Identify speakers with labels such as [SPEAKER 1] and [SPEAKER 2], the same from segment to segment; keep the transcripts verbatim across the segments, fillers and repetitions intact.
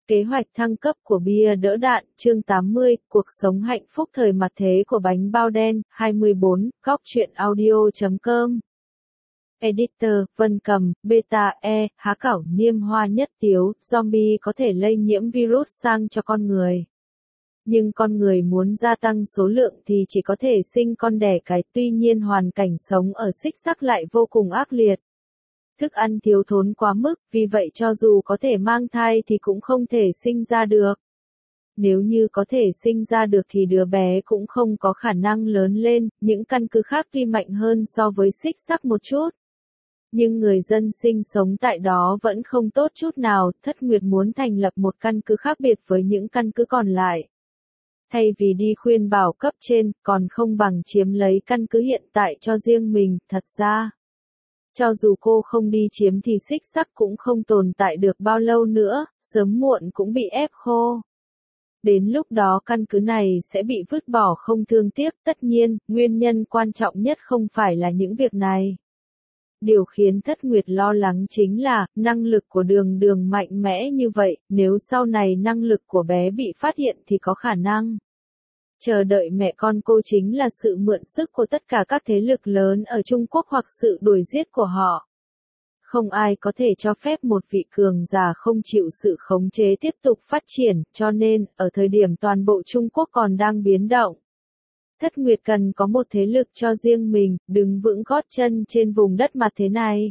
[SPEAKER 1] Kế hoạch thăng cấp của bia đỡ đạn, chương tám mươi, cuộc sống hạnh phúc thời mặt thế của bánh bao đen, hai mươi bốn, góc truyện audio chấm com. Editor, Vân Cầm, Beta E, há cảo niêm hoa nhất tiếu, zombie có thể lây nhiễm virus sang cho con người. Nhưng con người muốn gia tăng số lượng thì chỉ có thể sinh con đẻ cái, tuy nhiên hoàn cảnh sống ở xích sắc lại vô cùng ác liệt. Thức ăn thiếu thốn quá mức, vì vậy cho dù có thể mang thai thì cũng không thể sinh ra được. Nếu như có thể sinh ra được thì đứa bé cũng không có khả năng lớn lên, những căn cứ khác tuy mạnh hơn so với xích sắc một chút. Nhưng người dân sinh sống tại đó vẫn không tốt chút nào, Thất Nguyệt muốn thành lập một căn cứ khác biệt với những căn cứ còn lại. Thay vì đi khuyên bảo cấp trên, còn không bằng chiếm lấy căn cứ hiện tại cho riêng mình, thật ra. Cho dù cô không đi chiếm thì xích sắc cũng không tồn tại được bao lâu nữa, sớm muộn cũng bị ép khô. Đến lúc đó căn cứ này sẽ bị vứt bỏ không thương tiếc, tất nhiên, nguyên nhân quan trọng nhất không phải là những việc này. Điều khiến Thất Nguyệt lo lắng chính là, năng lực của đường đường mạnh mẽ như vậy, nếu sau này năng lực của bé bị phát hiện thì có khả năng. Chờ đợi mẹ con cô chính là sự mượn sức của tất cả các thế lực lớn ở Trung Quốc hoặc sự đuổi giết của họ. Không ai có thể cho phép một vị cường giả không chịu sự khống chế tiếp tục phát triển, cho nên, ở thời điểm toàn bộ Trung Quốc còn đang biến động. Thất Nguyệt cần có một thế lực cho riêng mình, đứng vững gót chân trên vùng đất mặt thế này.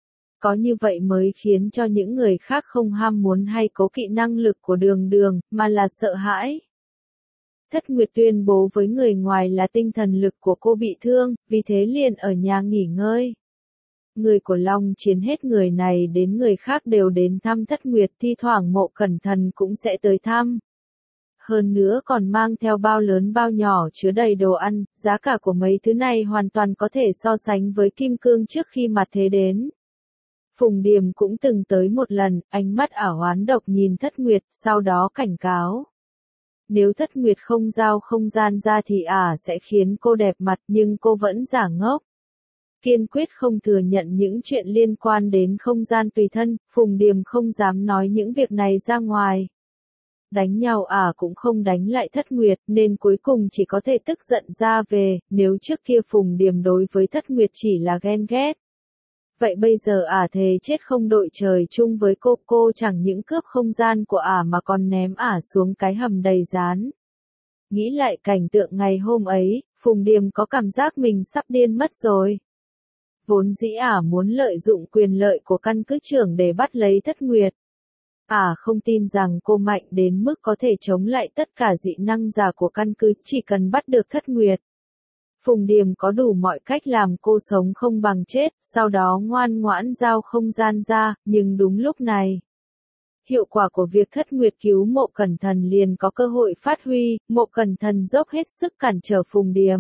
[SPEAKER 1] Có như vậy mới khiến cho những người khác không ham muốn hay cố kỵ năng lực của đường đường, mà là sợ hãi. Thất Nguyệt tuyên bố với người ngoài là tinh thần lực của cô bị thương, vì thế liền ở nhà nghỉ ngơi. Người của Long Chiến hết người này đến người khác đều đến thăm Thất Nguyệt, thi thoảng Mộ Cẩn Thần cũng sẽ tới thăm. Hơn nữa còn mang theo bao lớn bao nhỏ chứa đầy đồ ăn, giá cả của mấy thứ này hoàn toàn có thể so sánh với kim cương trước khi mặt thế đến. Phùng Điềm cũng từng tới một lần, ánh mắt ảo oán độc nhìn Thất Nguyệt, sau đó cảnh cáo. Nếu Thất Nguyệt không giao không gian ra thì ả à sẽ khiến cô đẹp mặt, nhưng cô vẫn giả ngốc. Kiên quyết không thừa nhận những chuyện liên quan đến không gian tùy thân, Phùng Điềm không dám nói những việc này ra ngoài. Đánh nhau ả à cũng không đánh lại Thất Nguyệt, nên cuối cùng chỉ có thể tức giận ra về, nếu trước kia Phùng Điềm đối với Thất Nguyệt chỉ là ghen ghét. Vậy bây giờ ả à thề chết không đội trời chung với cô, cô chẳng những cướp không gian của ả à mà còn ném ả à xuống cái hầm đầy rán. Nghĩ lại cảnh tượng ngày hôm ấy, Phùng Điềm có cảm giác mình sắp điên mất rồi. Vốn dĩ ả à muốn lợi dụng quyền lợi của căn cứ trưởng để bắt lấy Thất Nguyệt. Ả à không tin rằng cô mạnh đến mức có thể chống lại tất cả dị năng giả của căn cứ, chỉ cần bắt được Thất Nguyệt. Phùng Điềm có đủ mọi cách làm cô sống không bằng chết, sau đó ngoan ngoãn giao không gian ra, nhưng đúng lúc này. Hiệu quả của việc Thất Nguyệt cứu Mộ Cẩn Thần liền có cơ hội phát huy, Mộ Cẩn Thần dốc hết sức cản trở Phùng Điềm.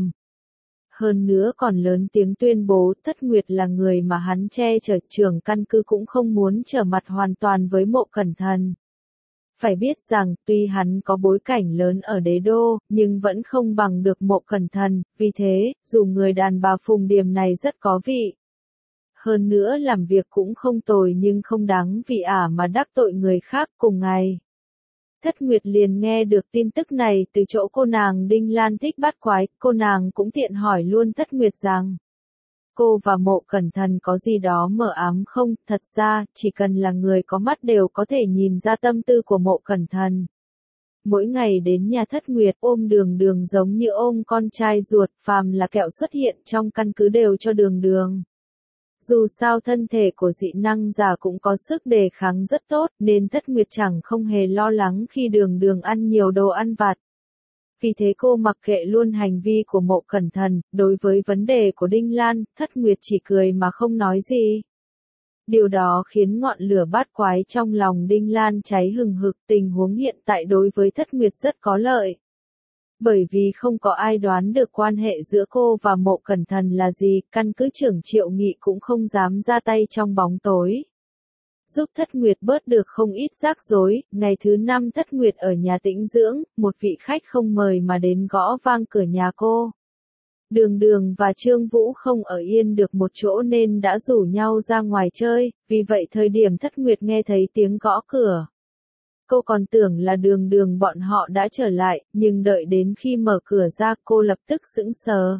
[SPEAKER 1] Hơn nữa còn lớn tiếng tuyên bố Thất Nguyệt là người mà hắn che chở, trưởng căn cứ cũng không muốn trở mặt hoàn toàn với Mộ Cẩn Thần. Phải biết rằng, tuy hắn có bối cảnh lớn ở đế đô, nhưng vẫn không bằng được Mộ Cẩn Thần, vì thế, dù người đàn bà Phùng Điềm này rất có vị. Hơn nữa làm việc cũng không tồi nhưng không đáng vì ả mà đắc tội người khác. Cùng ngày. Thất Nguyệt liền nghe được tin tức này từ chỗ cô nàng Đinh Lan thích bắt quái, cô nàng cũng tiện hỏi luôn Thất Nguyệt rằng. Cô và Mộ Cẩn Thần có gì đó mờ ám không? Thật ra, chỉ cần là người có mắt đều có thể nhìn ra tâm tư của Mộ Cẩn Thần. Mỗi ngày đến nhà Thất Nguyệt ôm đường đường giống như ôm con trai ruột, phàm là kẹo xuất hiện trong căn cứ đều cho đường đường. Dù sao thân thể của dị năng giả cũng có sức đề kháng rất tốt, nên Thất Nguyệt chẳng không hề lo lắng khi đường đường ăn nhiều đồ ăn vặt. Vì thế cô mặc kệ luôn hành vi của Mộ Cẩn Thần, đối với vấn đề của Đinh Lan, Thất Nguyệt chỉ cười mà không nói gì. Điều đó khiến ngọn lửa bát quái trong lòng Đinh Lan cháy hừng hực, tình huống hiện tại đối với Thất Nguyệt rất có lợi. Bởi vì không có ai đoán được quan hệ giữa cô và Mộ Cẩn Thần là gì, căn cứ trưởng Triệu Nghị cũng không dám ra tay trong bóng tối. Giúp Thất Nguyệt bớt được không ít rắc rối, ngày thứ năm Thất Nguyệt ở nhà tĩnh dưỡng, một vị khách không mời mà đến gõ vang cửa nhà cô. Đường Đường và Trương Vũ không ở yên được một chỗ nên đã rủ nhau ra ngoài chơi, vì vậy thời điểm Thất Nguyệt nghe thấy tiếng gõ cửa. Cô còn tưởng là đường đường bọn họ đã trở lại, nhưng đợi đến khi mở cửa ra cô lập tức sững sờ.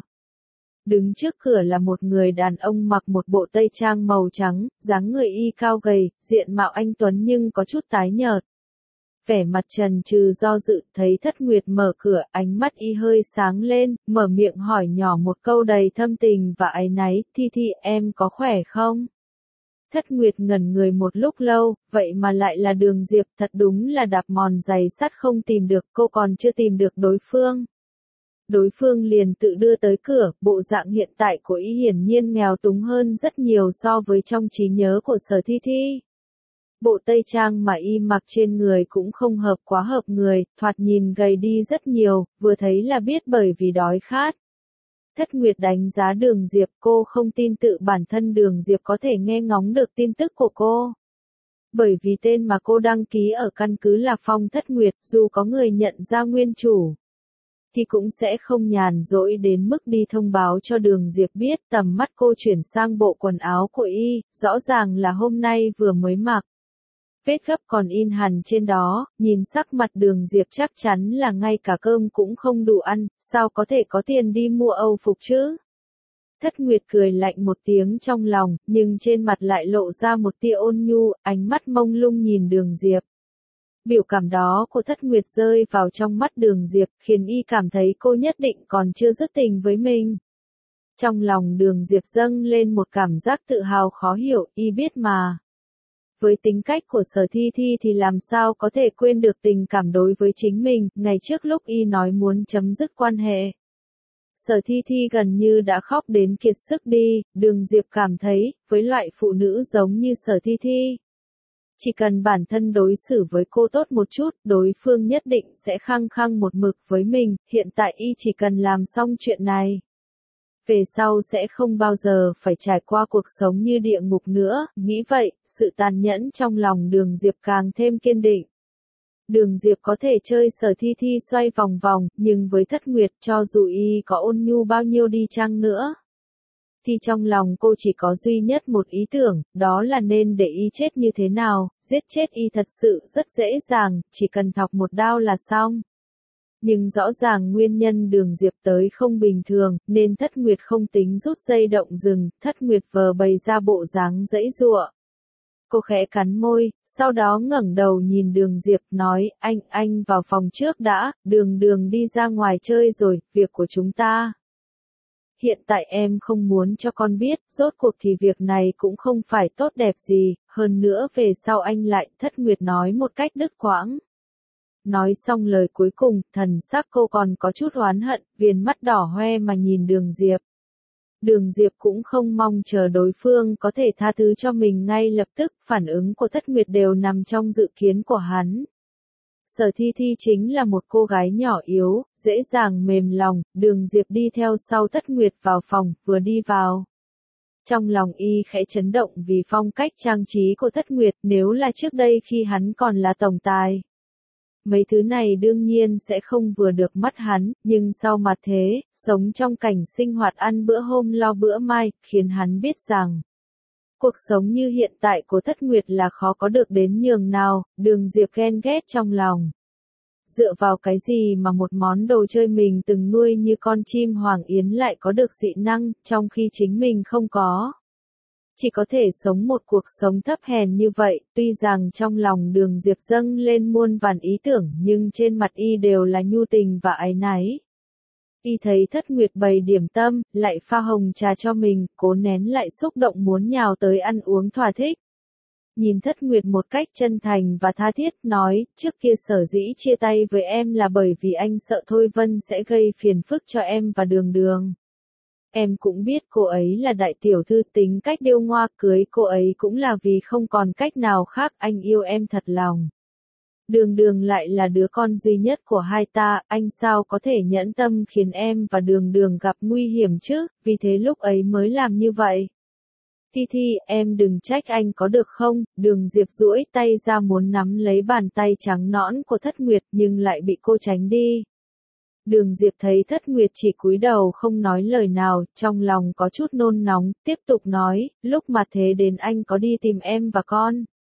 [SPEAKER 1] Đứng trước cửa là một người đàn ông mặc một bộ tây trang màu trắng, dáng người y cao gầy, diện mạo anh tuấn nhưng có chút tái nhợt. Vẻ mặt trần trừ do dự, thấy Thất Nguyệt mở cửa, ánh mắt y hơi sáng lên, mở miệng hỏi nhỏ một câu đầy thâm tình và áy náy, Thi Thi em có khỏe không? Thất Nguyệt ngẩn người một lúc lâu, vậy mà lại là Đường Diệp, thật đúng là đạp mòn giày sắt không tìm được, cô còn chưa tìm được đối phương. Đối phương liền tự đưa tới cửa, bộ dạng hiện tại của y hiển nhiên nghèo túng hơn rất nhiều so với trong trí nhớ của Sở Thi Thi. Bộ tây trang mà y mặc trên người cũng không hợp quá hợp người, thoạt nhìn gầy đi rất nhiều, vừa thấy là biết bởi vì đói khát. Thất Nguyệt đánh giá Đường Diệp, cô không tin tự bản thân Đường Diệp có thể nghe ngóng được tin tức của cô. Bởi vì tên mà cô đăng ký ở căn cứ là Phong Thất Nguyệt, dù có người nhận ra nguyên chủ, thì cũng sẽ không nhàn rỗi đến mức đi thông báo cho Đường Diệp biết. Tầm mắt cô chuyển sang bộ quần áo của y, rõ ràng là hôm nay vừa mới mặc. Vết gấp còn in hằn trên đó, nhìn sắc mặt Đường Diệp chắc chắn là ngay cả cơm cũng không đủ ăn, sao có thể có tiền đi mua Âu phục chứ? Thất Nguyệt cười lạnh một tiếng trong lòng, nhưng trên mặt lại lộ ra một tia ôn nhu, ánh mắt mông lung nhìn Đường Diệp. Biểu cảm đó của Thất Nguyệt rơi vào trong mắt Đường Diệp, khiến y cảm thấy cô nhất định còn chưa dứt tình với mình. Trong lòng Đường Diệp dâng lên một cảm giác tự hào khó hiểu, y biết mà. Với tính cách của Sở Thi Thi thì làm sao có thể quên được tình cảm đối với chính mình, ngày trước lúc y nói muốn chấm dứt quan hệ. Sở Thi Thi gần như đã khóc đến kiệt sức đi, Đường Diệp cảm thấy, với loại phụ nữ giống như Sở Thi Thi, chỉ cần bản thân đối xử với cô tốt một chút, đối phương nhất định sẽ khăng khăng một mực với mình, hiện tại y chỉ cần làm xong chuyện này. Về sau sẽ không bao giờ phải trải qua cuộc sống như địa ngục nữa, nghĩ vậy, sự tàn nhẫn trong lòng Đường Diệp càng thêm kiên định. Đường Diệp có thể chơi Sở Thi Thi xoay vòng vòng, nhưng với Thất Nguyệt cho dù y có ôn nhu bao nhiêu đi chăng nữa, thì trong lòng cô chỉ có duy nhất một ý tưởng, đó là nên để y chết như thế nào, giết chết y thật sự rất dễ dàng, chỉ cần thọc một đao là xong. Nhưng rõ ràng nguyên nhân Đường Diệp tới không bình thường, nên Thất Nguyệt không tính rút dây động rừng, Thất Nguyệt vờ bày ra bộ dáng giãy giụa. Cô khẽ cắn môi, sau đó ngẩng đầu nhìn Đường Diệp nói, anh, anh vào phòng trước đã, Đường Đường đi ra ngoài chơi rồi, việc của chúng ta. Hiện tại em không muốn cho con biết, rốt cuộc thì việc này cũng không phải tốt đẹp gì, hơn nữa về sau anh lại, Thất Nguyệt nói một cách đứt quãng. Nói xong lời cuối cùng, thần sắc cô còn có chút oán hận, viền mắt đỏ hoe mà nhìn Đường Diệp. Đường Diệp cũng không mong chờ đối phương có thể tha thứ cho mình ngay lập tức, phản ứng của Thất Nguyệt đều nằm trong dự kiến của hắn. Sở Thi Thi chính là một cô gái nhỏ yếu, dễ dàng mềm lòng, Đường Diệp đi theo sau Thất Nguyệt vào phòng, vừa đi vào. Trong lòng y khẽ chấn động vì phong cách trang trí của Thất Nguyệt, nếu là trước đây khi hắn còn là tổng tài. Mấy thứ này đương nhiên sẽ không vừa được mắt hắn, nhưng sau mặt thế, sống trong cảnh sinh hoạt ăn bữa hôm lo bữa mai, khiến hắn biết rằng cuộc sống như hiện tại của Thất Nguyệt là khó có được đến nhường nào. Đường Diệp ghen ghét trong lòng. Dựa vào cái gì mà một món đồ chơi mình từng nuôi như con chim hoàng yến lại có được dị năng, trong khi chính mình không có. Chỉ có thể sống một cuộc sống thấp hèn như vậy, tuy rằng trong lòng Đường Diệp dâng lên muôn vàn ý tưởng nhưng trên mặt y đều là nhu tình và áy náy. Y thấy Thất Nguyệt bày điểm tâm, lại pha hồng trà cho mình, cố nén lại xúc động muốn nhào tới ăn uống thỏa thích. Nhìn Thất Nguyệt một cách chân thành và tha thiết, nói, trước kia sở dĩ chia tay với em là bởi vì anh sợ Thôi Vân sẽ gây phiền phức cho em và Đường Đường. Em cũng biết cô ấy là đại tiểu thư tính cách điêu ngoa, cưới cô ấy cũng là vì không còn cách nào khác, anh yêu em thật lòng. Đường Đường lại là đứa con duy nhất của hai ta, anh sao có thể nhẫn tâm khiến em và Đường Đường gặp nguy hiểm chứ, vì thế lúc ấy mới làm như vậy. Thi Thi, em đừng trách anh có được không? Đường Diệp duỗi tay ra muốn nắm lấy bàn tay trắng nõn của Thất Nguyệt nhưng lại bị cô tránh đi. Đường Diệp thấy Thất Nguyệt chỉ cúi đầu không nói lời nào, trong lòng có chút nôn nóng, tiếp tục nói, lúc mà thế đến anh có đi tìm em và con.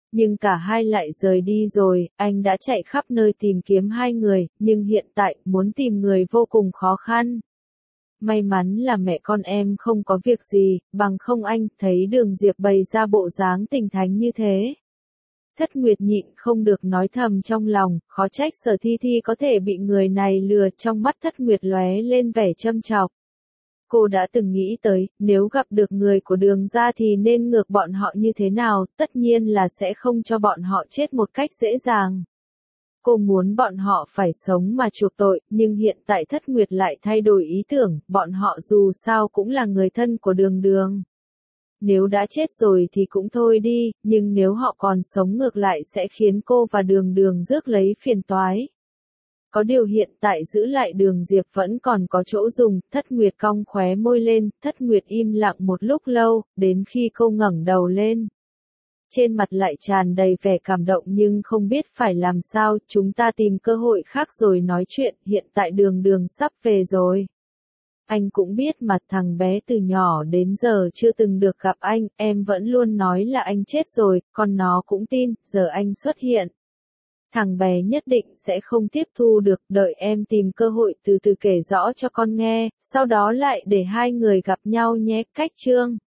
[SPEAKER 1] Nhưng cả hai lại rời đi rồi, anh đã chạy khắp nơi tìm kiếm hai người, nhưng hiện tại muốn tìm người vô cùng khó khăn. May mắn là mẹ con em không có việc gì, bằng không anh thấy Đường Diệp bày ra bộ dáng tình thánh như thế. Thất Nguyệt nhịn không được nói thầm trong lòng, khó trách Sở Thi Thi có thể bị người này lừa, trong mắt Thất Nguyệt lóe lên vẻ châm chọc. Cô đã từng nghĩ tới, nếu gặp được người của Đường gia thì nên ngược bọn họ như thế nào, tất nhiên là sẽ không cho bọn họ chết một cách dễ dàng. Cô muốn bọn họ phải sống mà chuộc tội, nhưng hiện tại Thất Nguyệt lại thay đổi ý tưởng, bọn họ dù sao cũng là người thân của Đường Đường. Nếu đã chết rồi thì cũng thôi đi, nhưng nếu họ còn sống ngược lại sẽ khiến cô và Đường Đường rước lấy phiền toái. Có điều hiện tại giữ lại Đường Diệp vẫn còn có chỗ dùng, Thất Nguyệt cong khóe môi lên, Thất Nguyệt im lặng một lúc lâu, đến khi cô ngẩng đầu lên. Trên mặt lại tràn đầy vẻ cảm động nhưng không biết phải làm sao, chúng ta tìm cơ hội khác rồi nói chuyện, hiện tại Đường Đường sắp về rồi. Anh cũng biết mà thằng bé từ nhỏ đến giờ chưa từng được gặp anh, em vẫn luôn nói là anh chết rồi, còn nó cũng tin, giờ anh xuất hiện. Thằng bé nhất định sẽ không tiếp thu được, đợi em tìm cơ hội từ từ kể rõ cho con nghe, sau đó lại để hai người gặp nhau nhé. Cách chương